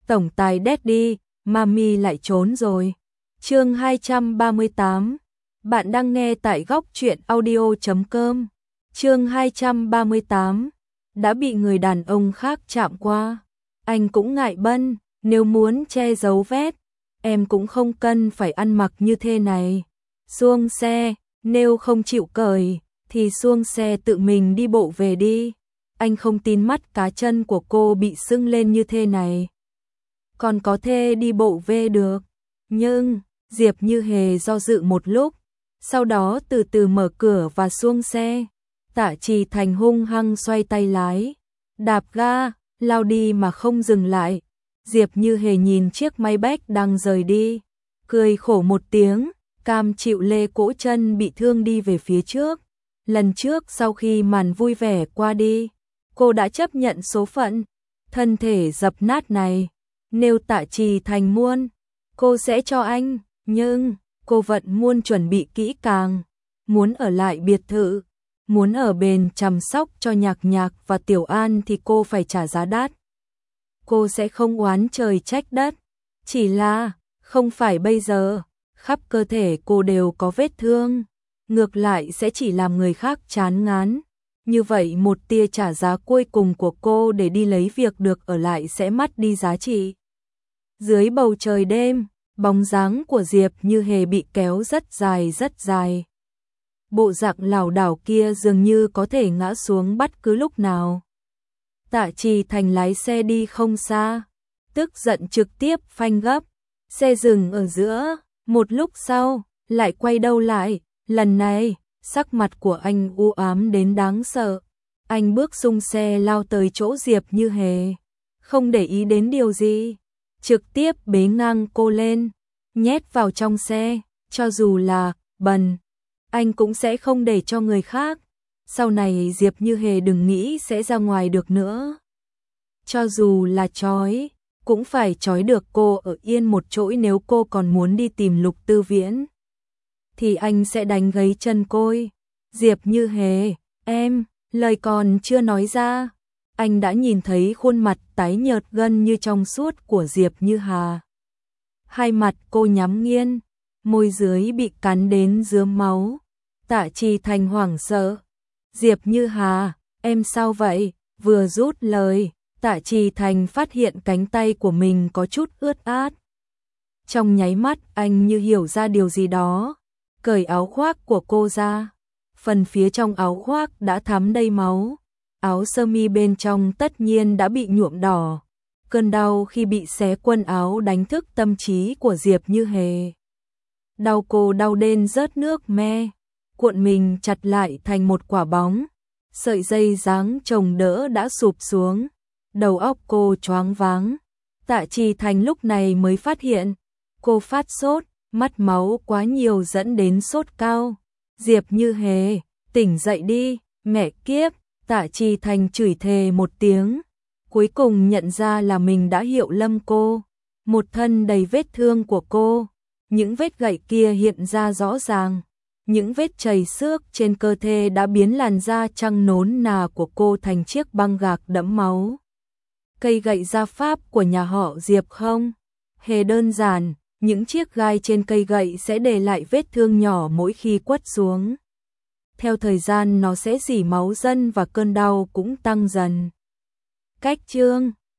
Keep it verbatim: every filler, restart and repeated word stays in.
tổng tài Daddy, Mami lại trốn rồi. Chương hai trăm ba mươi tám. Bạn đang nghe tại góc truyện audio chấm com. Chương hai trăm ba mươi tám. Đã bị người đàn ông khác chạm qua. Anh cũng ngại bân, nếu muốn che giấu vết, em cũng không cần phải ăn mặc như thế này. Xuống xe, nếu không chịu cởi, thì xuống xe tự mình đi bộ về đi. Anh không tin mắt cá chân của cô bị sưng lên như thế này còn có thể đi bộ về được. Nhưng, Diệp Như Hề do dự một lúc, sau đó từ từ mở cửa và xuống xe. Tạ Trì Thành hung hăng xoay tay lái, đạp ga, lao đi mà không dừng lại. Diệp Như Hề nhìn chiếc Maybach đang rời đi, cười khổ một tiếng, cam chịu lê cỗ chân bị thương đi về phía trước. Lần trước sau khi màn vui vẻ qua đi, cô đã chấp nhận số phận, thân thể dập nát này. Nếu Tạ Trì Thành muốn, cô sẽ cho anh, nhưng cô vẫn muốn chuẩn bị kỹ càng, muốn ở lại biệt thự, muốn ở bên chăm sóc cho Nhạc Nhạc và Tiểu An thì cô phải trả giá đắt. Cô sẽ không oán trời trách đất, chỉ là không phải bây giờ, khắp cơ thể cô đều có vết thương, ngược lại sẽ chỉ làm người khác chán ngán. Như vậy một tia trả giá cuối cùng của cô để đi lấy việc được ở lại sẽ mất đi giá trị. Dưới bầu trời đêm, bóng dáng của Diệp Như Hề bị kéo rất dài rất dài. Bộ dạng lảo đảo kia dường như có thể ngã xuống bất cứ lúc nào. Tạ Trì Thành lái xe đi không xa, tức giận trực tiếp phanh gấp, xe dừng ở giữa, một lúc sau, lại quay đầu lại, lần này, sắc mặt của anh u ám đến đáng sợ. Anh bước xung xe lao tới chỗ Diệp Như Hề, không để ý đến điều gì, trực tiếp bế ngang cô lên, nhét vào trong xe, cho dù là bần, anh cũng sẽ không để cho người khác. Sau này Diệp Như Hề đừng nghĩ sẽ ra ngoài được nữa. Cho dù là trói, cũng phải trói được cô ở yên một chỗ. Nếu cô còn muốn đi tìm Lục Tư Viễn, thì anh sẽ đánh gãy chân cô. Diệp Như Hề, em, lời còn chưa nói ra, anh đã nhìn thấy khuôn mặt tái nhợt gần như trong suốt của Diệp Như Hà. Hai mặt cô nhắm nghiền, môi dưới bị cắn đến rướm máu. Tạ Trì Thành hoảng sợ. Diệp Như Hà, em sao vậy? Vừa rút lời, Tạ Trì Thành phát hiện cánh tay của mình có chút ướt át. Trong nháy mắt anh như hiểu ra điều gì đó, cởi áo khoác của cô ra. Phần phía trong áo khoác đã thấm đầy máu. Áo sơ mi bên trong tất nhiên đã bị nhuộm đỏ. Cơn đau khi bị xé quần áo đánh thức tâm trí của Diệp Như Hề. Đau cô đau đến rớt nước me, cuộn mình chặt lại thành một quả bóng. Sợi dây dáng chồng đỡ đã sụp xuống, đầu óc cô choáng váng. Tạ Trì Thành lúc này mới phát hiện, cô phát sốt, mất máu quá nhiều dẫn đến sốt cao. Diệp Như Hề, tỉnh dậy đi, mẹ kiếp. Tạ Trì Thành chửi thề một tiếng, cuối cùng nhận ra là mình đã hiệu lâm cô. Một thân đầy vết thương của cô, những vết gậy kia hiện ra rõ ràng, những vết chảy xước trên cơ thể đã biến làn da trắng nốn nà của cô thành chiếc băng gạc đẫm máu. Cây gậy gia pháp của nhà họ Diệp không hề đơn giản, những chiếc gai trên cây gậy sẽ để lại vết thương nhỏ mỗi khi quất xuống. Theo thời gian nó sẽ rỉ máu dần và cơn đau cũng tăng dần. Cách chương